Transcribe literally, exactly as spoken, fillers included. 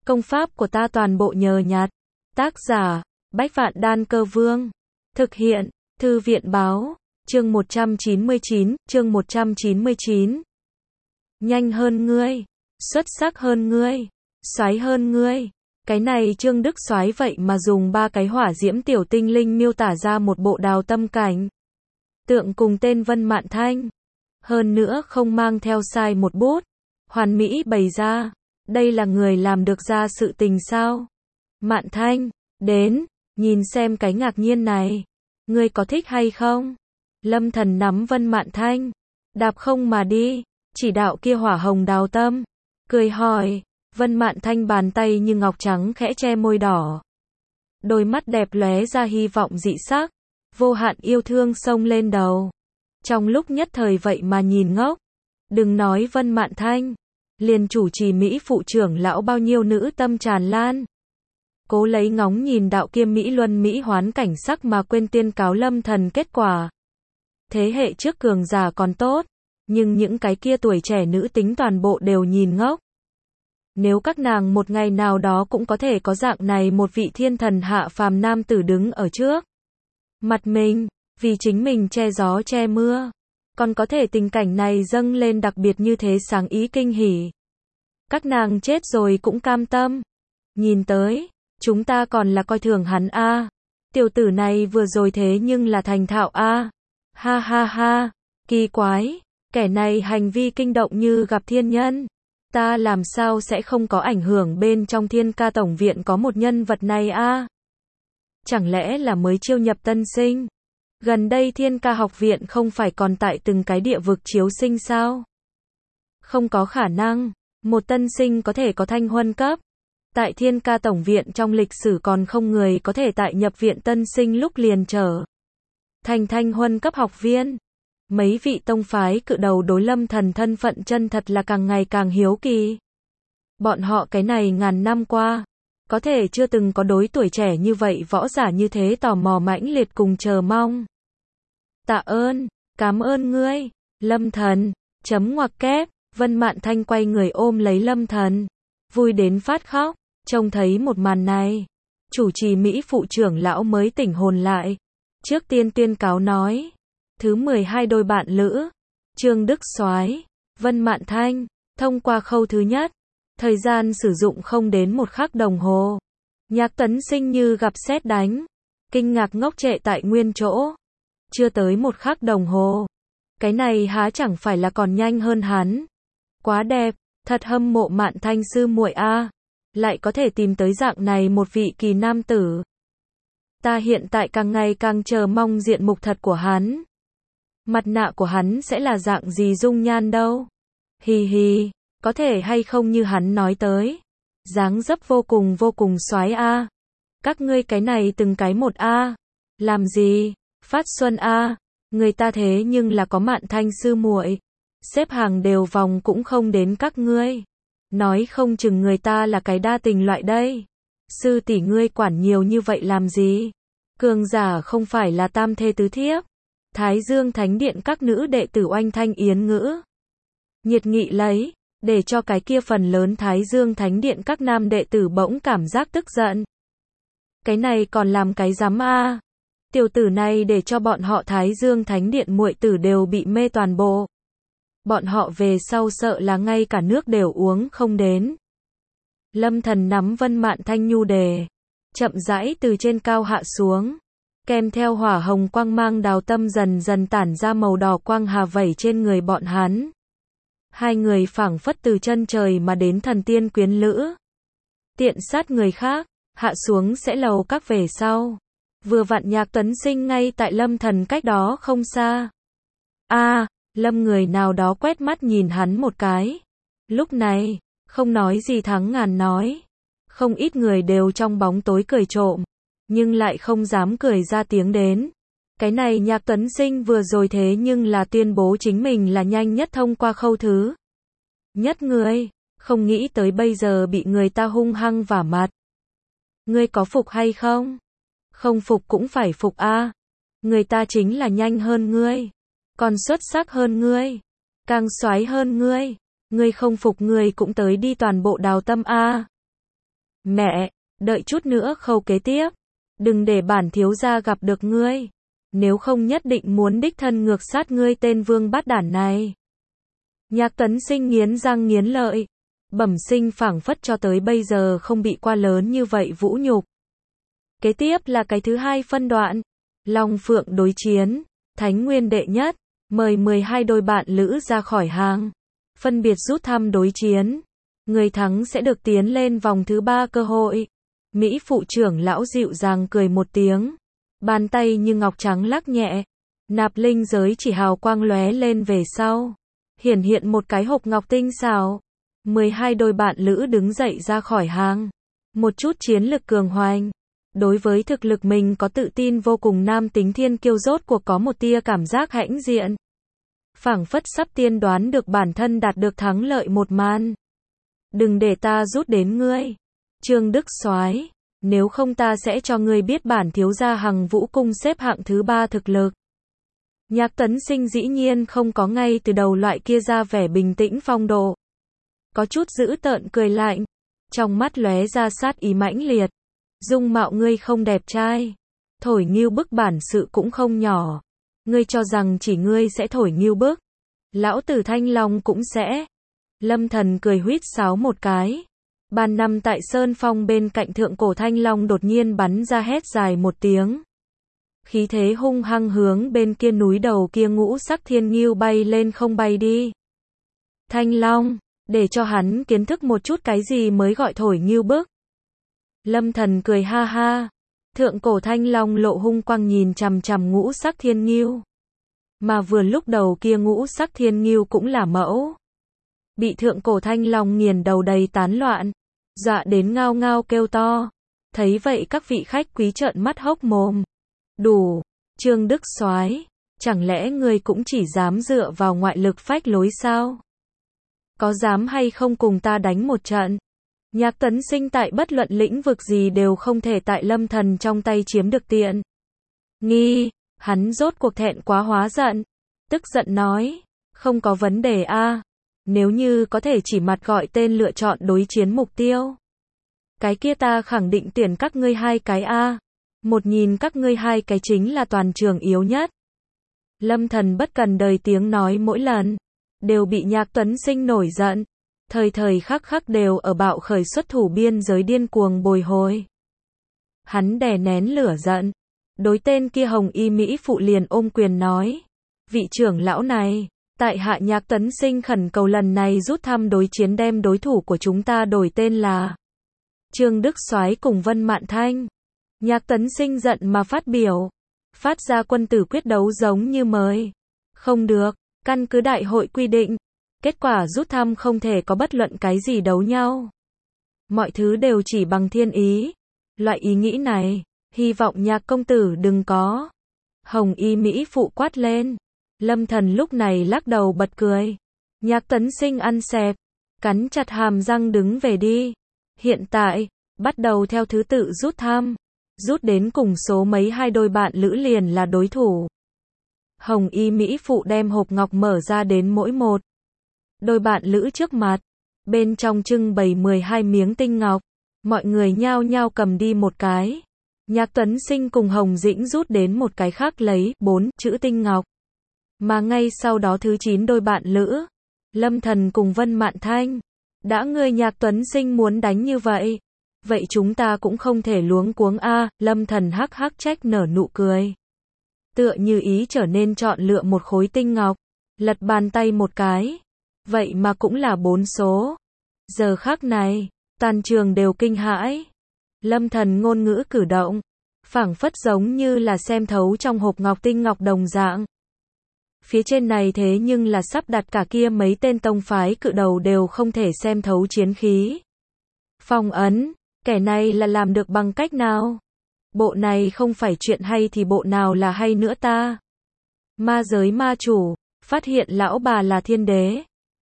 Công pháp của ta toàn bộ nhờ nhặt. Tác giả, Bách Vạn Đan Cơ Vương. Thực hiện, Thư viện Báo. Chương một trăm chín mươi chín, chương một trăm chín mươi chín. Nhanh hơn ngươi, xuất sắc hơn ngươi, soái hơn ngươi. Cái này Trương Đức Soái vậy mà dùng ba cái hỏa diễm tiểu tinh linh miêu tả ra một bộ đào tâm cảnh. Tượng cùng tên Vân Mạn Thanh. Hơn nữa không mang theo sai một bút. Hoàn mỹ bày ra. Đây là người làm được ra sự tình sao? Mạn Thanh, đến, nhìn xem cái ngạc nhiên này. Ngươi có thích hay không? Lâm Thần nắm Vân Mạn Thanh, đạp không mà đi, chỉ đạo kia hỏa hồng đào tâm. Cười hỏi, Vân Mạn Thanh bàn tay như ngọc trắng khẽ che môi đỏ. Đôi mắt đẹp lóe ra hy vọng dị sắc, vô hạn yêu thương xông lên đầu. Trong lúc nhất thời vậy mà nhìn ngốc. Đừng nói Vân Mạn Thanh, liền chủ trì Mỹ phụ trưởng lão bao nhiêu nữ tâm tràn lan. Cố lấy ngóng nhìn đạo kia Mỹ luân Mỹ hoán cảnh sắc mà quên tiên cáo Lâm Thần kết quả. Thế hệ trước cường giả còn tốt, nhưng những cái kia tuổi trẻ nữ tính toàn bộ đều nhìn ngốc. Nếu các nàng một ngày nào đó cũng có thể có dạng này một vị thiên thần hạ phàm nam tử đứng ở trước mặt mình, vì chính mình che gió che mưa, còn có thể tình cảnh này dâng lên đặc biệt như thế sáng ý kinh hỉ. Các nàng chết rồi cũng cam tâm. Nhìn tới, chúng ta còn là coi thường hắn a. À. Tiểu tử này vừa rồi thế nhưng là thành thạo a. À. Ha ha ha, kỳ quái, kẻ này hành vi kinh động như gặp thiên nhân. Ta làm sao sẽ không có ảnh hưởng bên trong Thiên Ca Tổng Viện có một nhân vật này a? À? Chẳng lẽ là mới chiêu nhập tân sinh? Gần đây Thiên Ca học viện không phải còn tại từng cái địa vực chiếu sinh sao? Không có khả năng, một tân sinh có thể có thanh huân cấp. Tại Thiên Ca Tổng Viện trong lịch sử còn không người có thể tại nhập viện tân sinh lúc liền trở thành thanh huân cấp học viên. Mấy vị tông phái cự đầu đối Lâm Thần thân phận chân thật là càng ngày càng hiếu kỳ. Bọn họ cái này ngàn năm qua, có thể chưa từng có đối tuổi trẻ như vậy võ giả như thế tò mò mãnh liệt cùng chờ mong. Tạ ơn, cảm ơn ngươi, Lâm Thần, chấm ngoặc kép, Vân Mạn Thanh quay người ôm lấy Lâm Thần, vui đến phát khóc, trông thấy một màn này. Chủ trì Mỹ phụ trưởng lão mới tỉnh hồn lại. Trước tiên tuyên cáo nói. Thứ mười hai đôi bạn lữ, Trương Đức Soái, Vân Mạn Thanh, thông qua khâu thứ nhất, thời gian sử dụng không đến một khắc đồng hồ. Nhạc Tấn Sinh như gặp sét đánh, kinh ngạc ngốc trệ tại nguyên chỗ. Chưa tới một khắc đồng hồ. Cái này há chẳng phải là còn nhanh hơn hắn. Quá đẹp, thật hâm mộ Mạn Thanh sư muội a, lại có thể tìm tới dạng này một vị kỳ nam tử. Ta hiện tại càng ngày càng chờ mong diện mục thật của hắn. Mặt nạ của hắn sẽ là dạng gì dung nhan đâu. Hì hì, có thể hay không như hắn nói tới. Dáng dấp vô cùng vô cùng soái a. Các ngươi cái này từng cái một a. Làm gì? Phát Xuân a. Người ta thế nhưng là có Mạn Thanh sư muội. Xếp hàng đều vòng cũng không đến các ngươi. Nói không chừng người ta là cái đa tình loại đây. Sư tỷ ngươi quản nhiều như vậy làm gì? Cường giả không phải là tam thê tứ thiếp. Thái Dương Thánh Điện các nữ đệ tử oanh thanh yến ngữ. Nhiệt nghị lấy, để cho cái kia phần lớn Thái Dương Thánh Điện các nam đệ tử bỗng cảm giác tức giận. Cái này còn làm cái dám a? Tiểu tử này để cho bọn họ Thái Dương Thánh Điện muội tử đều bị mê toàn bộ. Bọn họ về sau sợ là ngay cả nước đều uống không đến. Lâm Thần nắm Vân Mạn Thanh nhu đề, chậm rãi từ trên cao hạ xuống. Kèm theo hỏa hồng quang mang đào tâm dần dần tản ra màu đỏ quang hà vẩy trên người bọn hắn. Hai người phảng phất từ chân trời mà đến thần tiên quyến lữ. Tiện sát người khác, hạ xuống sẽ lầu các về sau. Vừa vặn Nhạc Tuấn Sinh ngay tại Lâm Thần cách đó không xa. A, à, Lâm người nào đó quét mắt nhìn hắn một cái. Lúc này, không nói gì thắng ngàn nói. Không ít người đều trong bóng tối cười trộm. Nhưng lại không dám cười ra tiếng đến. Cái này Nhạc Tuấn Sinh vừa rồi thế nhưng là tuyên bố chính mình là nhanh nhất thông qua khâu thứ nhất người, không nghĩ tới bây giờ bị người ta hung hăng vả mặt. Ngươi có phục hay không? Không phục cũng phải phục a. À. Người ta chính là nhanh hơn ngươi, còn xuất sắc hơn ngươi, càng soái hơn ngươi. Ngươi không phục ngươi cũng tới đi toàn bộ đào tâm a. À. Mẹ, đợi chút nữa khâu kế tiếp. Đừng để bản thiếu gia gặp được ngươi. Nếu không nhất định muốn đích thân ngược sát ngươi tên vương bát đản này. Nhạc Tấn Sinh nghiến răng nghiến lợi. Bẩm sinh phảng phất cho tới bây giờ không bị qua lớn như vậy vũ nhục. Kế tiếp là cái thứ hai phân đoạn. Long Phượng đối chiến. Thánh Nguyên đệ nhất. Mời mười hai đôi bạn lữ ra khỏi hàng. Phân biệt rút thăm đối chiến. Người thắng sẽ được tiến lên vòng thứ ba cơ hội. Mỹ phụ trưởng lão dịu dàng cười một tiếng. Bàn tay như ngọc trắng lắc nhẹ. Nạp linh giới chỉ hào quang lóe lên về sau. Hiển hiện một cái hộp ngọc tinh xảo. mười hai đôi bạn lữ đứng dậy ra khỏi hàng. Một chút chiến lực cường hoành. Đối với thực lực mình có tự tin vô cùng, nam tính thiên kiêu rốt cuộc có một tia cảm giác hãnh diện. Phảng phất sắp tiên đoán được bản thân đạt được thắng lợi một màn. Đừng để ta rút đến ngươi. Trương Đức Soái, nếu không ta sẽ cho ngươi biết bản thiếu gia Hằng Vũ Cung xếp hạng thứ ba thực lực. Nhạc Tấn Sinh dĩ nhiên không có ngay từ đầu loại kia ra vẻ bình tĩnh phong độ. Có chút dữ tợn cười lạnh. Trong mắt lóe ra sát ý mãnh liệt. Dung mạo ngươi không đẹp trai. Thổi nghêu bức bản sự cũng không nhỏ. Ngươi cho rằng chỉ ngươi sẽ thổi nghêu bức. Lão tử Thanh Long cũng sẽ. Lâm Thần cười huýt sáo một cái. Ban năm tại Sơn Phong bên cạnh thượng cổ Thanh Long đột nhiên bắn ra hét dài một tiếng. Khí thế hung hăng hướng bên kia núi đầu kia ngũ sắc thiên nghêu bay lên không bay đi. Thanh Long, để cho hắn kiến thức một chút cái gì mới gọi thổi nghêu bức. Lâm Thần cười ha ha. Thượng cổ Thanh Long lộ hung quang nhìn chằm chằm ngũ sắc thiên nghêu. Mà vừa lúc đầu kia ngũ sắc thiên nghêu cũng là mẫu. Bị thượng cổ Thanh Long nghiền đầu đầy tán loạn. Dọa đến ngao ngao kêu to. Thấy vậy các vị khách quý trợn mắt hốc mồm. Đủ, Trương Đức Soái, chẳng lẽ ngươi cũng chỉ dám dựa vào ngoại lực phách lối sao? Có dám hay không cùng ta đánh một trận? Nhạc Tấn Sinh tại bất luận lĩnh vực gì đều không thể tại Lâm Thần trong tay chiếm được tiện nghi, hắn rốt cuộc thẹn quá hóa giận, tức giận nói, không có vấn đề a, nếu như có thể chỉ mặt gọi tên lựa chọn đối chiến mục tiêu. Cái kia ta khẳng định tuyển các ngươi hai cái a, một nhìn các ngươi hai cái chính là toàn trường yếu nhất. Lâm Thần bất cần đời tiếng nói mỗi lần, đều bị Nhạc Tuấn Sinh nổi giận. Thời thời khắc khắc đều ở bạo khởi xuất thủ biên giới điên cuồng bồi hồi. Hắn đè nén lửa giận. Đối tên kia hồng y Mỹ phụ liền ôm quyền nói. Vị trưởng lão này, tại hạ Nhạc Tấn Sinh khẩn cầu lần này rút thăm đối chiến đem đối thủ của chúng ta đổi tên là Trương Đức Soái cùng Vân Mạn Thanh. Nhạc Tấn Sinh giận mà phát biểu. Phát ra quân tử quyết đấu giống như mời. Không được, căn cứ đại hội quy định. Kết quả rút thăm không thể có bất luận cái gì đấu nhau. Mọi thứ đều chỉ bằng thiên ý. Loại ý nghĩ này, hy vọng Nhạc công tử đừng có. Hồng y Mỹ phụ quát lên. Lâm Thần lúc này lắc đầu bật cười. Nhạc Tấn Sinh ăn xẹp, cắn chặt hàm răng đứng về đi. Hiện tại, bắt đầu theo thứ tự rút thăm. Rút đến cùng số mấy hai đôi bạn lữ liền là đối thủ. Hồng y Mỹ phụ đem hộp ngọc mở ra đến mỗi một đôi bạn lữ trước mặt. Bên trong trưng bày mười hai miếng tinh ngọc. Mọi người nhao nhao cầm đi một cái. Nhạc Tuấn Sinh cùng Hồng Dĩnh rút đến một cái khác lấy bốn chữ tinh ngọc. Mà ngay sau đó thứ chín đôi bạn lữ, Lâm Thần cùng Vân Mạn Thanh. Đã ngươi Nhạc Tuấn Sinh muốn đánh như vậy, vậy chúng ta cũng không thể luống cuống a. Lâm Thần hắc hắc trách nở nụ cười. Tựa như ý trở nên chọn lựa một khối tinh ngọc, lật bàn tay một cái. Vậy mà cũng là bốn số. Giờ khắc này, toàn trường đều kinh hãi. Lâm Thần ngôn ngữ cử động, phảng phất giống như là xem thấu trong hộp ngọc tinh ngọc đồng dạng. Phía trên này thế nhưng là sắp đặt cả kia mấy tên tông phái cự đầu đều không thể xem thấu chiến khí. Phong ấn, kẻ này là làm được bằng cách nào? Bộ này không phải chuyện hay thì bộ nào là hay nữa ta? Ma giới ma chủ, phát hiện lão bà là thiên đế.